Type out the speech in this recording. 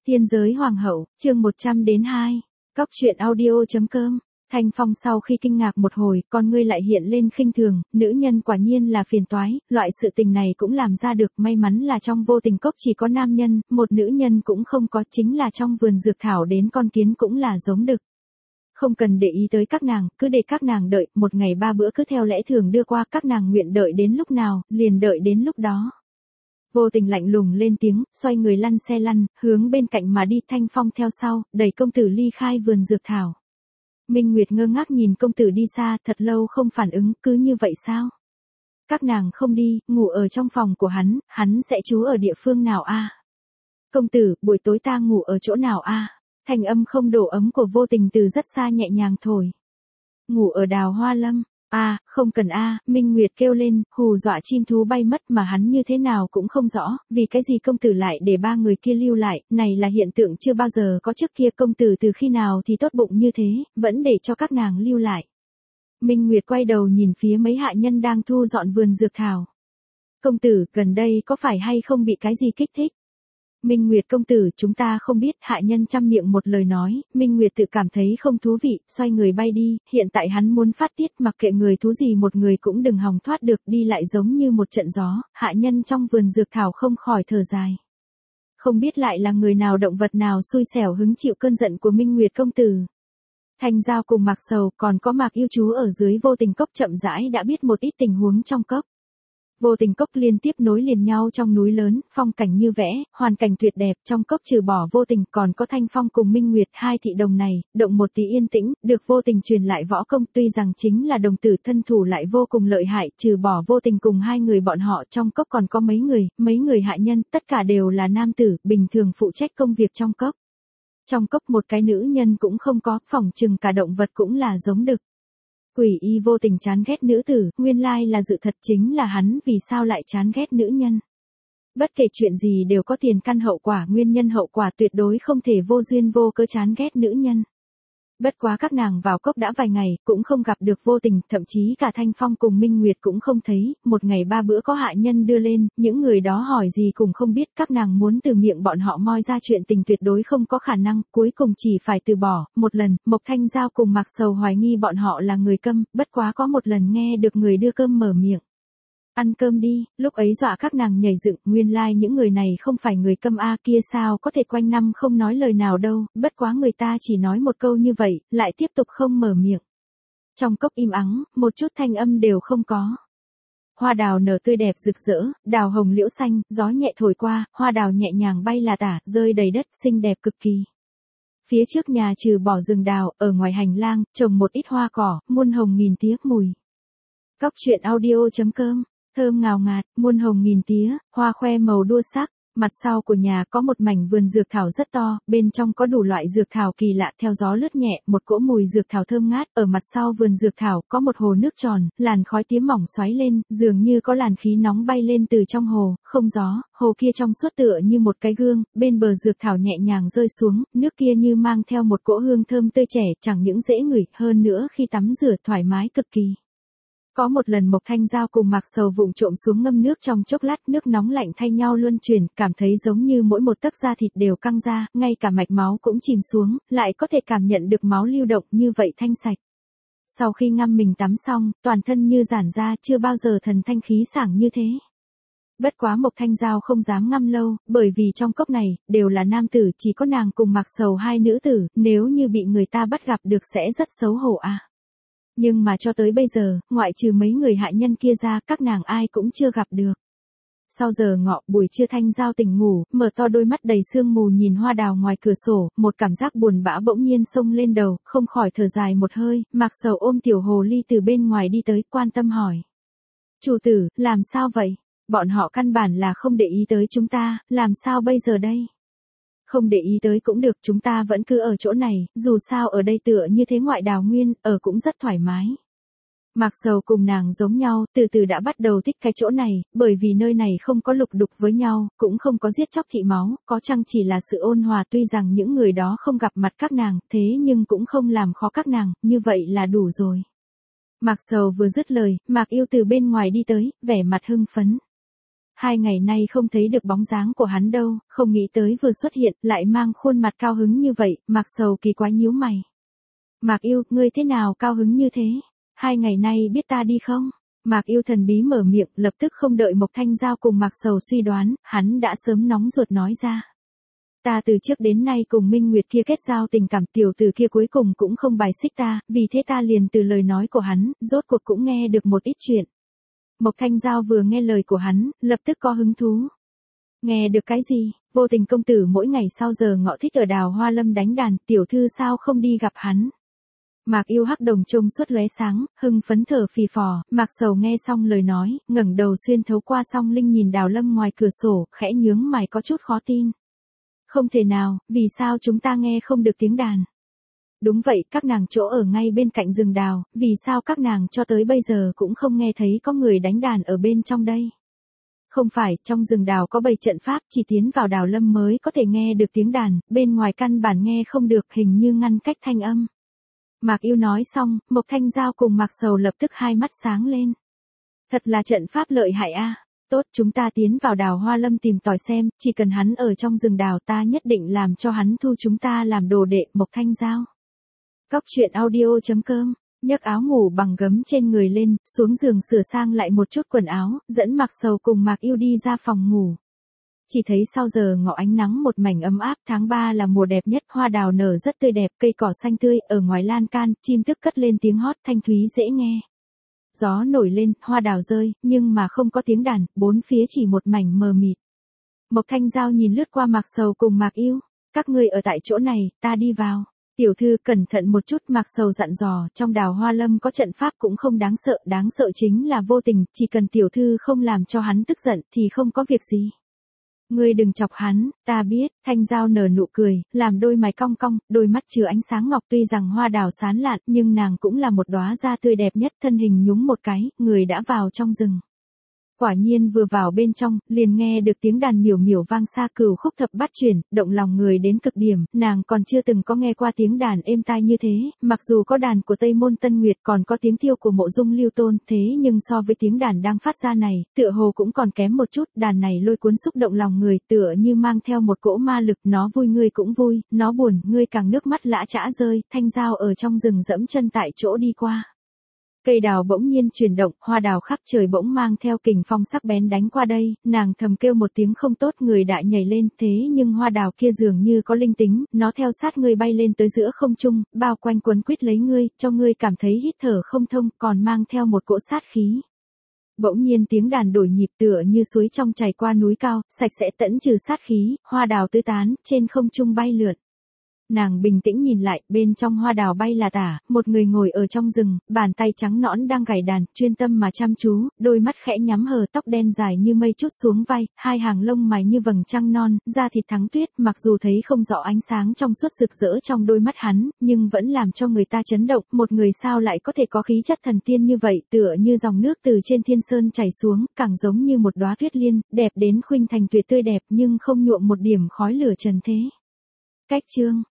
Tiên giới hoàng hậu, chương 100 đến 2. Cóc truyện audio.com. Thanh Phong sau khi kinh ngạc một hồi, con ngươi lại hiện lên khinh thường, nữ nhân quả nhiên là phiền toái, loại sự tình này cũng làm ra được, may mắn là trong vô tình cốc chỉ có nam nhân, một nữ nhân cũng không có, chính là trong vườn dược thảo đến con kiến cũng là giống đực. Không cần để ý tới các nàng, cứ để các nàng đợi, một ngày 3 bữa cứ theo lẽ thường đưa qua, các nàng nguyện đợi đến lúc nào, liền đợi đến lúc đó. Vô tình lạnh lùng lên tiếng, xoay người lăn xe lăn, hướng bên cạnh mà đi. Thanh Phong theo sau, đẩy công tử ly khai vườn dược thảo. Minh Nguyệt ngơ ngác nhìn công tử đi xa, thật lâu không phản ứng, cứ như vậy sao? Các nàng không đi, ngủ ở trong phòng của hắn sẽ trú ở địa phương nào a? Công tử, buổi tối ta ngủ ở chỗ nào a? Thanh âm không độ ấm của vô tình từ rất xa nhẹ nhàng thổi. Ngủ ở Đào Hoa Lâm. Không cần Minh Nguyệt kêu lên, hù dọa chim thú bay mất mà hắn như thế nào cũng không rõ, vì cái gì công tử lại để 3 người kia lưu lại, này là hiện tượng chưa bao giờ có trước kia, công tử từ khi nào thì tốt bụng như thế, vẫn để cho các nàng lưu lại. Minh Nguyệt quay đầu nhìn phía mấy hạ nhân đang thu dọn vườn dược thảo. Công tử, gần đây có phải hay không bị cái gì kích thích? Minh Nguyệt công tử, chúng ta không biết, hạ nhân trăm miệng một lời nói. Minh Nguyệt tự cảm thấy không thú vị, xoay người bay đi, hiện tại hắn muốn phát tiết, mặc kệ người thú gì một người cũng đừng hòng thoát được, đi lại giống như một trận gió. Hạ nhân trong vườn dược thảo không khỏi thở dài. Không biết lại là người nào động vật nào xui xẻo hứng chịu cơn giận của Minh Nguyệt công tử. Thanh Giao cùng Mạc Sầu còn có Mạc Yêu Chú ở dưới vô tình cốc chậm rãi đã biết một ít tình huống trong cốc. Vô tình cốc liên tiếp nối liền nhau trong núi lớn, phong cảnh như vẽ, hoàn cảnh tuyệt đẹp, trong cốc trừ bỏ vô tình còn có Thanh Phong cùng Minh Nguyệt, hai thị đồng này, động một tí yên tĩnh, được vô tình truyền lại võ công, tuy rằng chính là đồng tử thân thủ lại vô cùng lợi hại, trừ bỏ vô tình cùng hai người bọn họ, trong cốc còn có mấy người hạ nhân, tất cả đều là nam tử, bình thường phụ trách công việc trong cốc. Trong cốc một cái nữ nhân cũng không có, phỏng chừng cả động vật cũng là giống đực. Quỷ y vô tình chán ghét nữ tử, nguyên lai là sự thật, chính là hắn vì sao lại chán ghét nữ nhân. Bất kể chuyện gì đều có tiền căn hậu quả, nguyên nhân hậu quả tuyệt đối không thể vô duyên vô cớ chán ghét nữ nhân. Bất quá các nàng vào cốc đã vài ngày, cũng không gặp được vô tình, thậm chí cả Thanh Phong cùng Minh Nguyệt cũng không thấy, một ngày 3 bữa có hạ nhân đưa lên, những người đó hỏi gì cũng không biết, các nàng muốn từ miệng bọn họ moi ra chuyện tình tuyệt đối không có khả năng, cuối cùng chỉ phải từ bỏ. Một lần, Mộc Thanh Giao cùng Mạc Sầu hoài nghi bọn họ là người câm, bất quá có một lần nghe được người đưa cơm mở miệng. Ăn cơm đi, lúc ấy dọa các nàng nhảy dựng, nguyên lai những người này không phải người câm kia sao có thể quanh năm không nói lời nào đâu, bất quá người ta chỉ nói một câu như vậy, lại tiếp tục không mở miệng. Trong cốc im ắng, một chút thanh âm đều không có. Hoa đào nở tươi đẹp rực rỡ, đào hồng liễu xanh, gió nhẹ thổi qua, hoa đào nhẹ nhàng bay là tả, rơi đầy đất, xinh đẹp cực kỳ. Phía trước nhà trừ bỏ rừng đào, ở ngoài hành lang, trồng một ít hoa cỏ, muôn hồng nghìn tía mùi. Cóc truyện audio.com. Thơm ngào ngạt, muôn hồng nghìn tía, hoa khoe màu đua sắc. Mặt sau của nhà có một mảnh vườn dược thảo rất to, bên trong có đủ loại dược thảo kỳ lạ, theo gió lướt nhẹ, một cỗ mùi dược thảo thơm ngát. Ở mặt sau vườn dược thảo có một hồ nước tròn, làn khói tía mỏng xoáy lên, dường như có làn khí nóng bay lên từ trong hồ, không gió, hồ kia trong suốt tựa như một cái gương, bên bờ dược thảo nhẹ nhàng rơi xuống, nước kia như mang theo một cỗ hương thơm tươi trẻ, chẳng những dễ ngửi, hơn nữa khi tắm rửa thoải mái cực kỳ. Có một lần Mộc Thanh Giao cùng Mạc Sầu vụng trộm xuống ngâm nước trong chốc lát, nước nóng lạnh thay nhau luân chuyển, cảm thấy giống như mỗi một tấc da thịt đều căng ra, ngay cả mạch máu cũng chìm xuống, lại có thể cảm nhận được máu lưu động như vậy thanh sạch. Sau khi ngâm mình tắm xong, toàn thân như giãn ra, chưa bao giờ thần thanh khí sảng như thế. Bất quá Mộc Thanh Giao không dám ngâm lâu, bởi vì trong cốc này, đều là nam tử, chỉ có nàng cùng Mạc Sầu hai nữ tử, nếu như bị người ta bắt gặp được sẽ rất xấu hổ Nhưng mà cho tới bây giờ, ngoại trừ mấy người hạ nhân kia ra, các nàng ai cũng chưa gặp được. Sau giờ ngọ, buổi trưa Thanh Giao tỉnh ngủ, mở to đôi mắt đầy sương mù nhìn hoa đào ngoài cửa sổ, một cảm giác buồn bã bỗng nhiên xông lên đầu, không khỏi thở dài một hơi. Mạc Sầu ôm tiểu hồ ly từ bên ngoài đi tới, quan tâm hỏi. Chủ tử, làm sao vậy? Bọn họ căn bản là không để ý tới chúng ta, làm sao bây giờ đây? Không để ý tới cũng được, chúng ta vẫn cứ ở chỗ này, dù sao ở đây tựa như thế ngoại đào nguyên, ở cũng rất thoải mái. Mạc Sầu cùng nàng giống nhau, từ từ đã bắt đầu thích cái chỗ này, bởi vì nơi này không có lục đục với nhau, cũng không có giết chóc thị máu, có chăng chỉ là sự ôn hòa, tuy rằng những người đó không gặp mặt các nàng, thế nhưng cũng không làm khó các nàng, như vậy là đủ rồi. Mạc Sầu vừa dứt lời, Mạc Yêu từ bên ngoài đi tới, vẻ mặt hưng phấn. 2 ngày nay không thấy được bóng dáng của hắn đâu, không nghĩ tới vừa xuất hiện, lại mang khuôn mặt cao hứng như vậy, Mạc Sầu kỳ quái nhíu mày. Mạc Yêu, ngươi thế nào cao hứng như thế? 2 ngày nay biết ta đi không? Mạc Yêu thần bí mở miệng, lập tức không đợi Mộc Thanh Giao cùng Mạc Sầu suy đoán, hắn đã sớm nóng ruột nói ra. Ta từ trước đến nay cùng Minh Nguyệt kia kết giao tình cảm, tiểu tử kia cuối cùng cũng không bài xích ta, vì thế ta liền từ lời nói của hắn, rốt cuộc cũng nghe được một ít chuyện. Mộc Thanh Giao vừa nghe lời của hắn, lập tức có hứng thú. Nghe được cái gì? Vô Tình công tử mỗi ngày sau giờ ngọ thích ở Đào Hoa Lâm đánh đàn, tiểu thư sao không đi gặp hắn? Mạc Yêu hắc đồng trông suốt lóe sáng, hưng phấn thở phì phò, Mạc Sầu nghe xong lời nói, ngẩng đầu xuyên thấu qua song linh nhìn Đào Lâm ngoài cửa sổ, khẽ nhướng mày có chút khó tin. Không thể nào, vì sao chúng ta nghe không được tiếng đàn? Đúng vậy, các nàng chỗ ở ngay bên cạnh rừng đào, vì sao các nàng cho tới bây giờ cũng không nghe thấy có người đánh đàn ở bên trong đây? Không phải, trong rừng đào có 7 trận pháp, chỉ tiến vào Đào Lâm mới có thể nghe được tiếng đàn, bên ngoài căn bản nghe không được, hình như ngăn cách thanh âm. Mạc Yêu nói xong, Mộc Thanh Giao cùng Mạc Sầu lập tức hai mắt sáng lên. Thật là trận pháp lợi hại a. Tốt, chúng ta tiến vào Đào Hoa Lâm tìm tòi xem, chỉ cần hắn ở trong rừng đào ta nhất định làm cho hắn thu chúng ta làm đồ đệ. Mộc Thanh Giao. Cóc truyện audio.com, nhấc áo ngủ bằng gấm trên người lên, xuống giường sửa sang lại một chút quần áo, dẫn Mạc Sầu cùng Mạc Yêu đi ra phòng ngủ. Chỉ thấy sau giờ ngọ ánh nắng một mảnh ấm áp, tháng 3 là mùa đẹp nhất, hoa đào nở rất tươi đẹp, cây cỏ xanh tươi, ở ngoài lan can, chim thức cất lên tiếng hót thanh thúy dễ nghe. Gió nổi lên, hoa đào rơi, nhưng mà không có tiếng đàn, bốn phía chỉ một mảnh mờ mịt. Mộc Thanh Giao nhìn lướt qua Mạc Sầu cùng Mạc Yêu, các ngươi ở tại chỗ này, ta đi vào. Tiểu thư cẩn thận một chút, Mạc Sầu dặn dò, trong Đào Hoa Lâm có trận pháp cũng không đáng sợ chính là Vô Tình, chỉ cần tiểu thư không làm cho hắn tức giận thì không có việc gì. Ngươi đừng chọc hắn, ta biết. Thanh Giao nở nụ cười, làm đôi mày cong cong, đôi mắt chứa ánh sáng ngọc, tuy rằng hoa đào sán lạn, nhưng nàng cũng là một đóa hoa tươi đẹp nhất, thân hình nhúng một cái, người đã vào trong rừng. Quả nhiên vừa vào bên trong, liền nghe được tiếng đàn miểu miểu vang xa, cửu khúc thập bát chuyển, động lòng người đến cực điểm, nàng còn chưa từng có nghe qua tiếng đàn êm tai như thế, mặc dù có đàn của Tây Môn Tân Nguyệt, còn có tiếng thiêu của Mộ Dung Lưu Tôn, thế nhưng so với tiếng đàn đang phát ra này, tựa hồ cũng còn kém một chút, đàn này lôi cuốn xúc động lòng người, tựa như mang theo một cỗ ma lực, nó vui ngươi cũng vui, nó buồn, ngươi càng nước mắt lã chã rơi. Thanh Giao ở trong rừng dẫm chân tại chỗ đi qua. Cây đào bỗng nhiên chuyển động, hoa đào khắp trời bỗng mang theo kình phong sắc bén đánh qua đây, nàng thầm kêu một tiếng không tốt, người đại nhảy lên, thế nhưng hoa đào kia dường như có linh tính, nó theo sát ngươi bay lên tới giữa không trung, bao quanh quấn quýt lấy ngươi, cho ngươi cảm thấy hít thở không thông, còn mang theo một cỗ sát khí. Bỗng nhiên tiếng đàn đổi nhịp, tựa như suối trong chảy qua núi cao, sạch sẽ tẫn trừ sát khí, hoa đào tứ tán, trên không trung bay lượn. Nàng bình tĩnh nhìn lại, bên trong hoa đào bay là tả, một người ngồi ở trong rừng, bàn tay trắng nõn đang gảy đàn, chuyên tâm mà chăm chú, đôi mắt khẽ nhắm hờ, tóc đen dài như mây trút xuống vai, hai hàng lông mày như vầng trăng non, da thịt thắng tuyết, mặc dù thấy không rõ ánh sáng trong suốt rực rỡ trong đôi mắt hắn, nhưng vẫn làm cho người ta chấn động, một người sao lại có thể có khí chất thần tiên như vậy, tựa như dòng nước từ trên thiên sơn chảy xuống, càng giống như một đóa tuyết liên, đẹp đến khuynh thành tuyệt tươi đẹp nhưng không nhuộm một điểm khói lửa trần thế. Cách chương